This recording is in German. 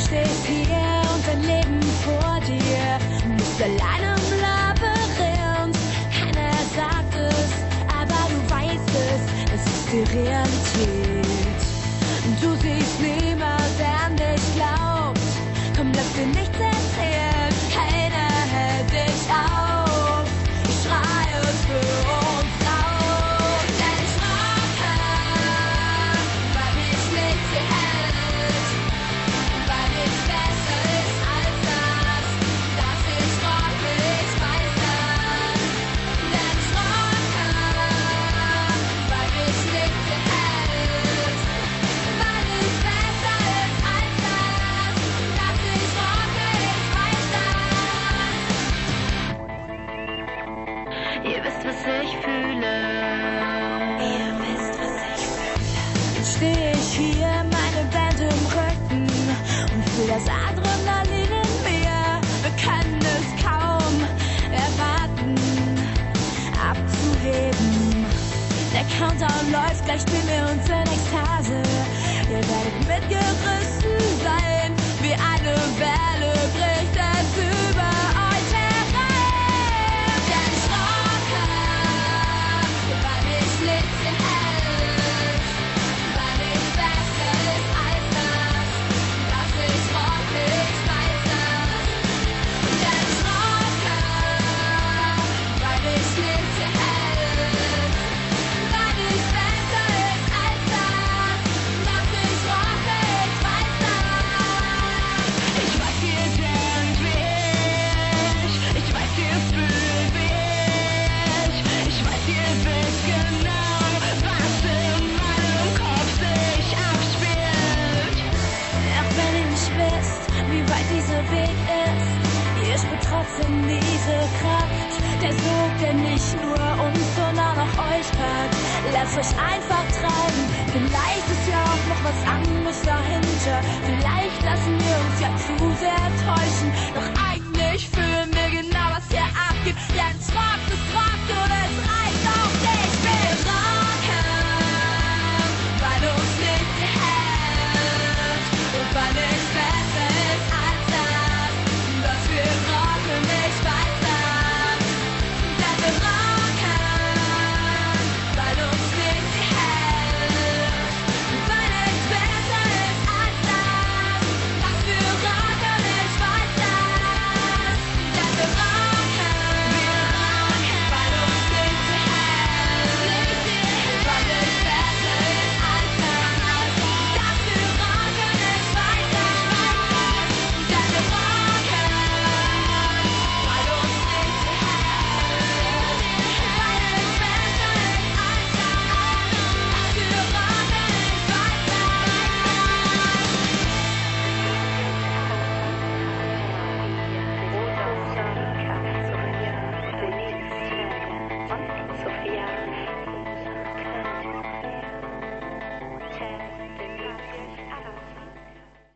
stehst hier und dein Leben vor dir. Bist allein im Labyrinth, keiner sagt es, aber du weißt es, es ist die Realität. Du siehst niemand, der an dich glaubt, komm, lass dir nichts erzählen, keiner hält dich auf. Ich schreie es für uns laut, denn ich rocke, weil mich nichts hier hält, weil nichts besser ist als das, dass ich rocke, ich weiß das. Denn ich rocke, weil mich nichts hier hält, weil nichts besser ist als das, dass ich rocke, ich weiß das. Ihr wisst, was ich fühle. Ihr wisst, was ich fühle. Jetzt steh ich hier, meine Band im Rücken und fühl das Adrenalin in mir. Wir können es kaum erwarten, abzuheben. Der Countdown läuft, gleich spielen wir uns in Ekstase. Ihr werdet mitgerissen sein, wie eine Welle bricht es über euch herein. Denn ich rocke, weil mich nichts hier hält, weil nichts besser ist als das, dass ich rocke, ich weiß das. Denn ich rocke, weil mich nichts hier hält, weil nichts besser ist als das, dass ich rocke, ich weiß das. Ich weiß, ihr denkt wie ich weiß, ihr fühlt wie ich weiß, ihr wisst genau, was in meinem Kopf sich abspielt. Auch wenn ihr nicht wisst, wie weit dieser Weg ist, ihr spürt trotzdem diese Kraft. Der Sog, der nicht nur uns, sondern auch euch packt. Lasst euch einfach treiben, vielleicht ist ja auch noch was anderes dahinter. Vielleicht lassen wir uns ja zu sehr täuschen, doch eigentlich fühlen wir genau, was hier abgeht. Denn es rockt oder